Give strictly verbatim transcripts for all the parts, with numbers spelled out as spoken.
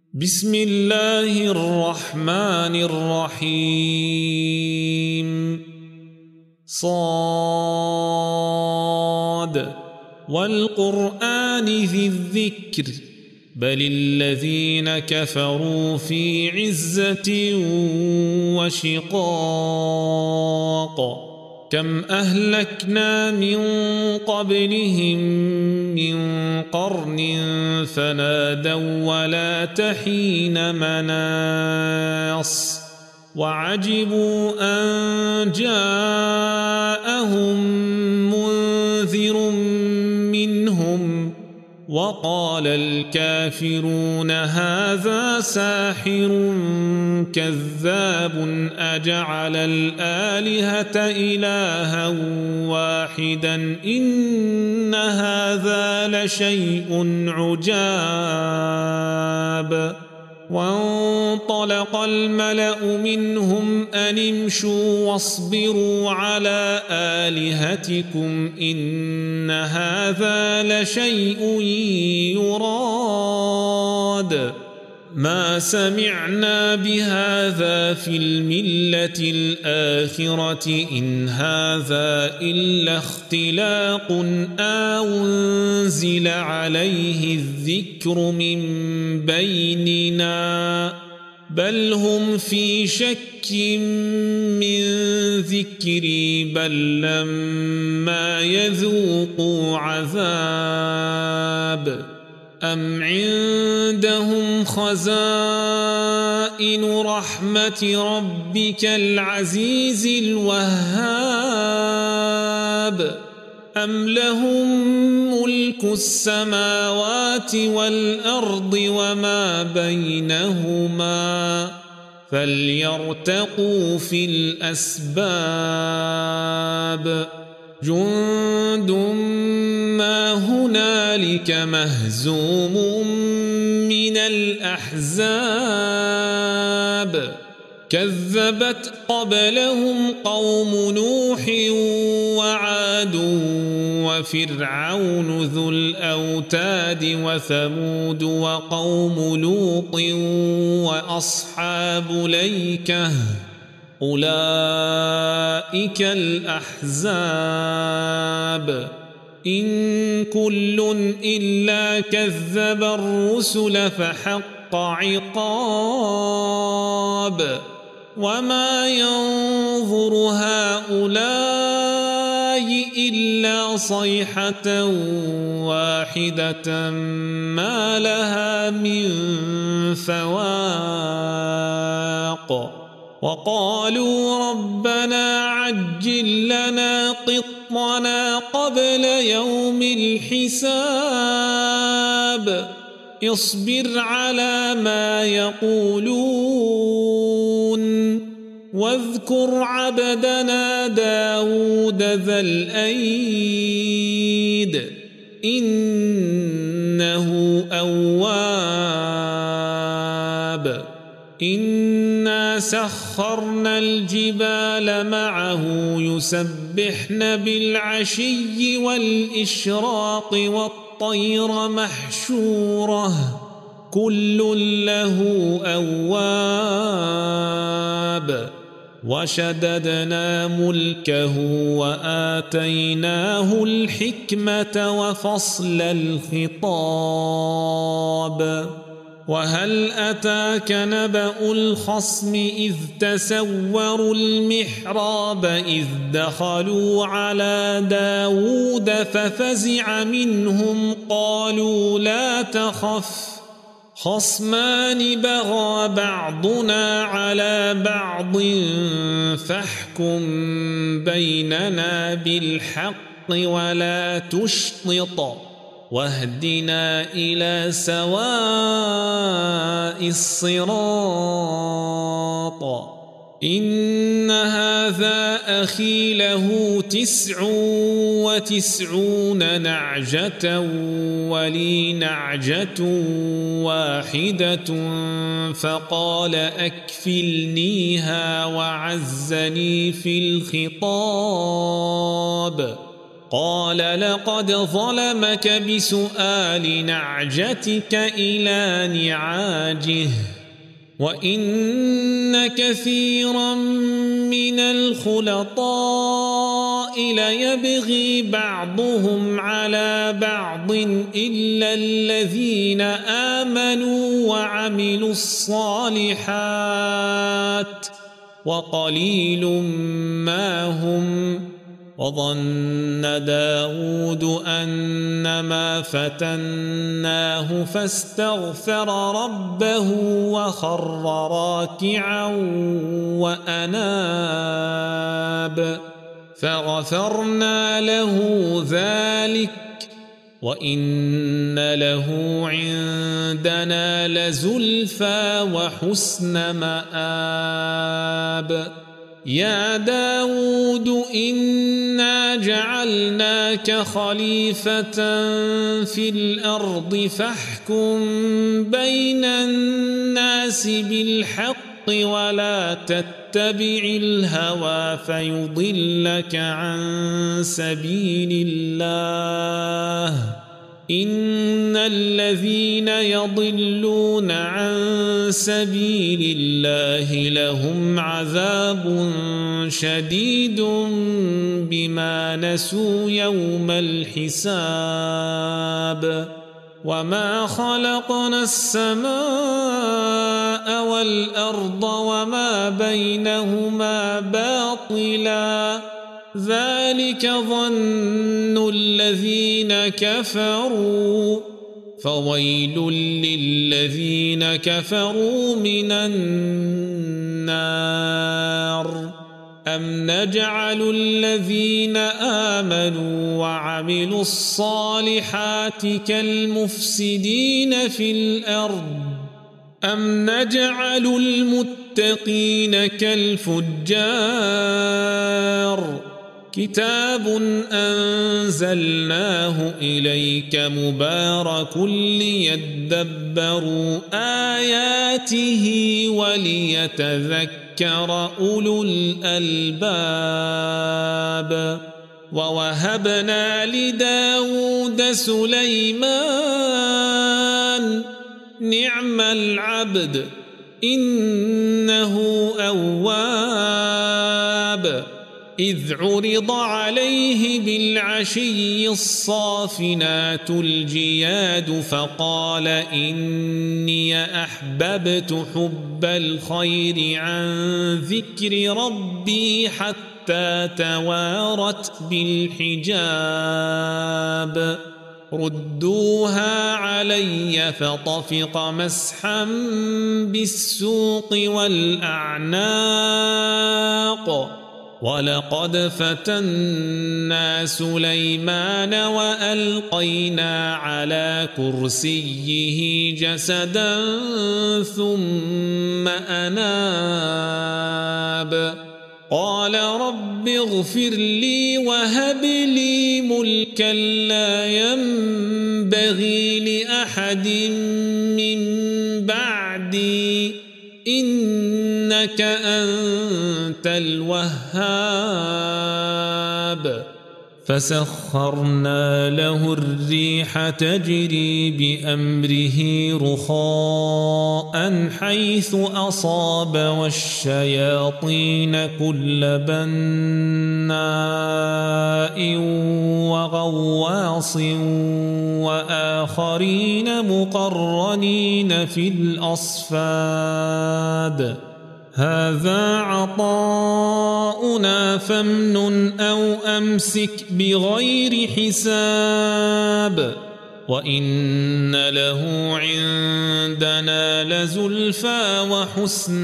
بسم الله الرحمن الرحيم صاد والقرآن ذي الذكر بل الذين كفروا في عزة وشقاق كم أهلكنا من قبلهم من قرن فنادوا ولا تحين مناص وعجبوا أن جاءهم منذر منهم وقال الكافرون هذا ساحر كذاب أجعل الآلهة إلها واحدا إن هذا لشيء عجاب وانطلق الملأ منهم أن امشوا واصبروا على آلهتكم إن هذا لشيء يراد ما سمعنا بهذا في الملة الآخرة إن هذا إلا اختلاق أنزل عليه الذكر من بيننا بل هم في شك من ذكري بل لما يذوقوا عذاب أم عندهم خزائن رحمة ربك العزيز الوهاب أم لهم ملك السماوات والأرض وما بينهما فليرتقوا في الأسباب جند ما هنالك مهزوم من الأحزاب كذبت قبلهم قوم نوح وعاد وفرعون ذو الأوتاد وثمود وقوم لوط وأصحاب الأيكة أولئك الأحزاب إن كل إلا كذب الرسل فحق عقاب وما ينظر هؤلاء إلا صيحة واحدة ما لها من فواق وقالوا ربنا عجل لنا قطنا قبل يوم الحساب اصبر على ما يقولون واذكر عبدنا داود ذا الأيد إنه أواب إنا سخرنا الجبال معه يسبحن بالعشي والإشراق والطير محشورة كل له أواب وشددنا ملكه وآتيناه الحكمة وفصل الخطاب وهل أتاك نبأ الخصم إذ تسوروا المحراب إذ دخلوا على داود ففزع منهم قالوا لا تخف خصمان بغى بعضنا على بعض فاحكم بيننا بالحق ولا تشطط واهدنا إلى سواء الصراط إن هذا أخي له تسع وتسعون نعجة ولي نعجة واحدة فقال أكفلنيها وعزني في الخطاب قال لقد ظلمك بسؤال نعجتك إلى نعاجه وإن كثيرا من الخلطاء ليبغي بعضهم على بعض إلا الذين آمنوا وعملوا الصالحات وقليل ما هم. وظن داود أنما فتناه فاستغفر ربه وخر راكعا وأناب فغفرنا له ذلك وإن له عندنا لزلفى وحسن مآب. يا داود إنا جعلناك خليفة في الأرض فاحكم بين الناس بالحق ولا تتبع الهوى فيضلك عن سبيل الله إن الذين يضلون عن سبيل الله لهم عذاب شديد بما نسوا يوم الحساب. وما خلقنا السماء والأرض وما بينهما باطلا ذلك ظن الذين كفروا فويل للذين كفروا من النار. أم نجعل الذين آمنوا وعملوا الصالحات كالمفسدين في الأرض أم نجعل المتقين كالفجار. كتاب أنزلناه إليك مبارك ليدبروا آياته وليتذكر أولو الألباب. ووهبنا لداود سليمان نعم العبد إنه أواب إذ عرض عليه بالعشي الصافنات الجياد فقال إني أحببت حب الخير عن ذكر ربي حتى توارت بالحجاب. ردوها علي فطفق مسحا بالسوق والأعناق. ولقد فتنا سليمان وألقينا على كرسيه جسدا ثم أناب قال رب اغفر لي وهب لي ملكا لا ينبغي لأحد من بعدي إنك أنت الوهاب. فسخرنا له الريح تجري بأمره رخاء حيث أصاب والشياطين كل بناء وغواص وآخرين مقرنين في الأصفاد. هذا عطاؤنا فامنن أو أمسك بغير حساب وإن له عندنا لزلفى وحسن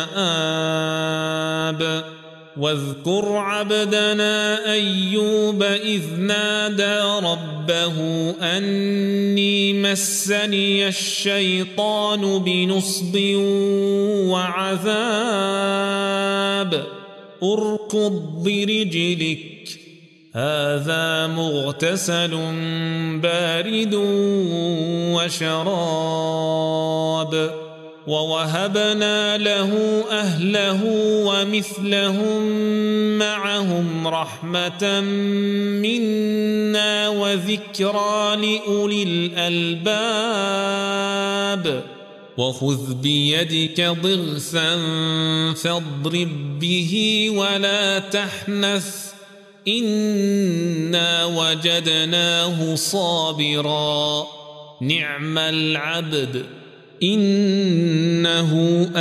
مآب. واذكر عبدنا أيوب إذ نادى ربه أني مسني الشيطان بنصب وعذاب. اركض برجلك هذا مغتسل بارد وشراب. ووهبنا له أهله ومثلهم معهم رحمة منا وذكرى لأولي الألباب وخذ بيدك ضغثا فاضرب به ولا تحنث إنا وجدناه صابرا نعم العبد إنه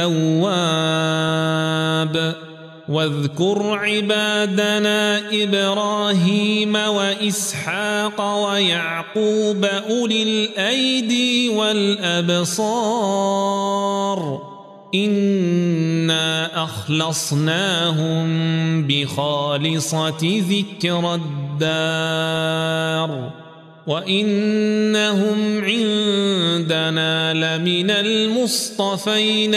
أواب واذكر عبادنا إبراهيم وإسحاق ويعقوب أولي الأيدي والأبصار إنا أخلصناهم بخالصة ذكر الدار وإنهم عندنا لمن المصطفين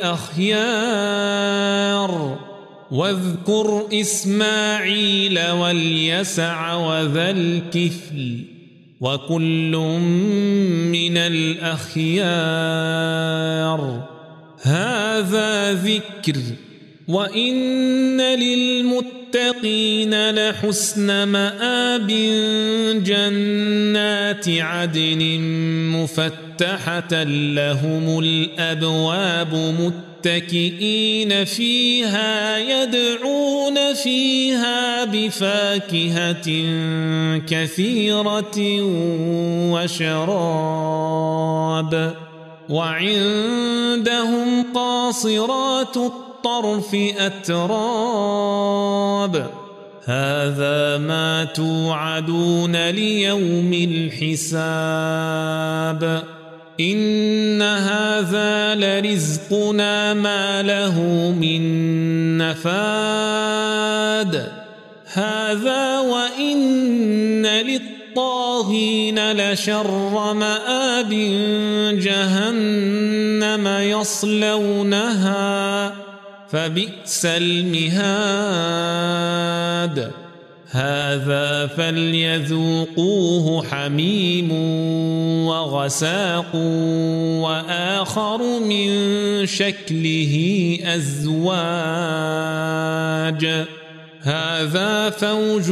الأخيار واذكر إسماعيل واليسع وذا الكفل وكل من الأخيار هذا ذكر وإن للمتقين لحسن مآب جنات عدن مفتحة لهم الأبواب متكئين فيها يدعون فيها بفاكهة كثيرة وشراب وعندهم قاصرات الطرف أتراب هذا ما توعدون ليوم الحساب إن هذا لرزقنا ما له من نفاد هذا وإن للطاغين لشر مآب جهنم يصلونها فبئس المهاد هذا فليذوقوه حميم وغساق وآخر من شكله أزواج هذا فوج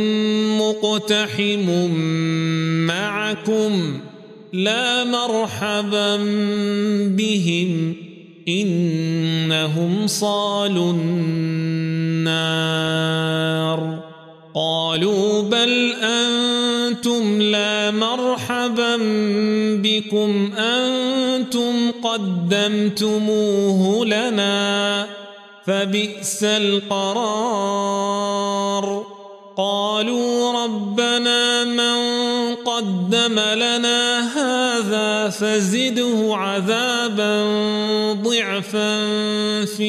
مقتحم معكم لا مرحبا بهم إنهم صالوا النار قالوا بل أنتم لا مرحبا بكم أنتم قدمتموه لنا فبئس القرار قالوا ربنا من قدم لنا هذا فزده عذابا ضعفا في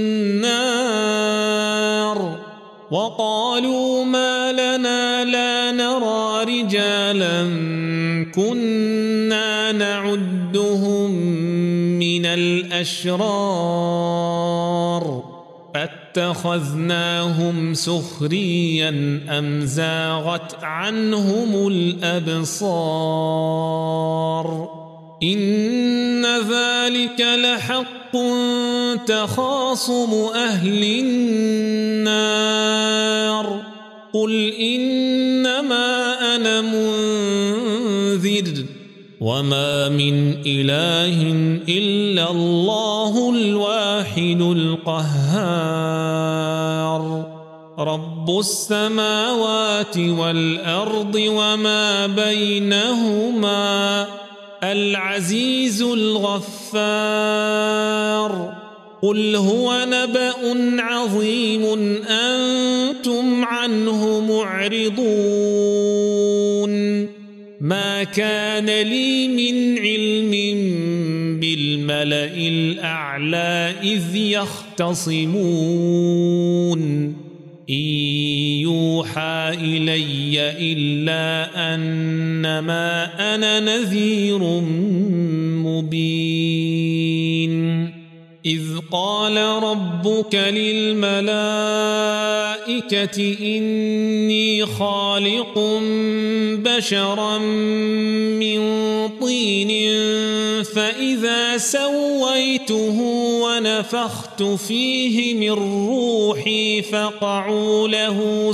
النار وقالوا ما لنا لا نرى رجالا كنا نعدهم من الأشرار أتخذناهم سخريا أم زاغت عنهم الأبصار إن ذلك لحق تخاصم أهل النار قل إنما أنا منذر وما من إله إلا الله الواحد القهار رب السماوات والأرض وما بينهما العزيز الغفار قل هو نبأ عظيم أنتم عنه معرضون ما كان لي من علم بالملأ الأعلى إذ يختصمون إن يوحى إلي إلا أنما أنا نذير مبين إذ قال ربك للملائكة إني خالق بشرا من طين فإذا إذا سويته ونفخت فيه من روحي فقعوا له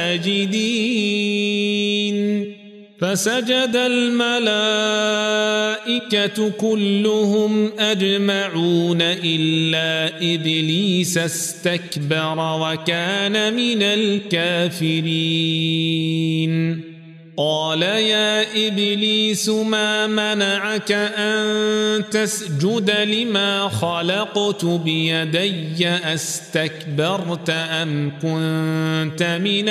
ساجدين فسجد الملائكة كلهم أجمعون إلا إبليس استكبر وكان من الكافرين قال يا إبليس ما منعك أن تسجد لما خلقت بيدي أستكبرت أم كنت من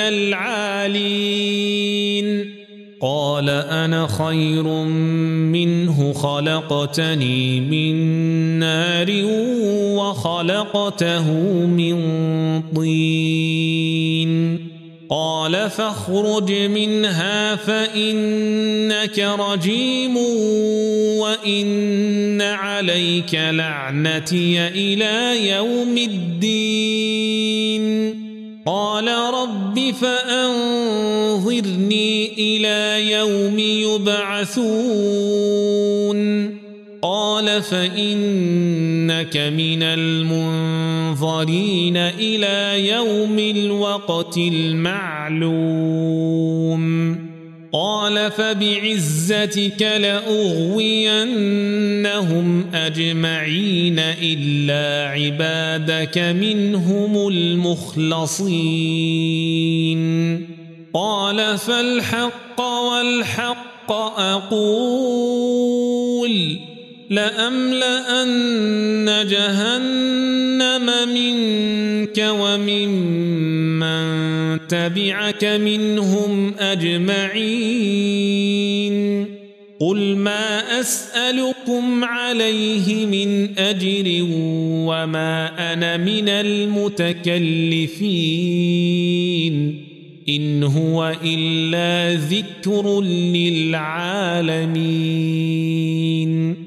العالين قال أنا خير منه خلقتني من نار وخلقته من طين قال فاخرج منها فإنك رجيم وإن عليك لعنتي إلى يوم الدين قال رب فأنظرني إلى يوم يبعثون قال فإنك من المنظرين إلى يوم الوقت المعلوم قال فبعزتك لأغوينهم أجمعين إلا عبادك منهم المخلصين قال فالحق والحق أقول لأملأن جهنم منك وممن تبعك منهم أجمعين قل ما أسألكم عليه من أجر وما أنا من المتكلفين إن هو إلا ذكر للعالمين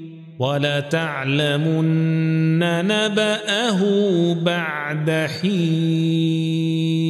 ولتعلمن نبأه بعد حين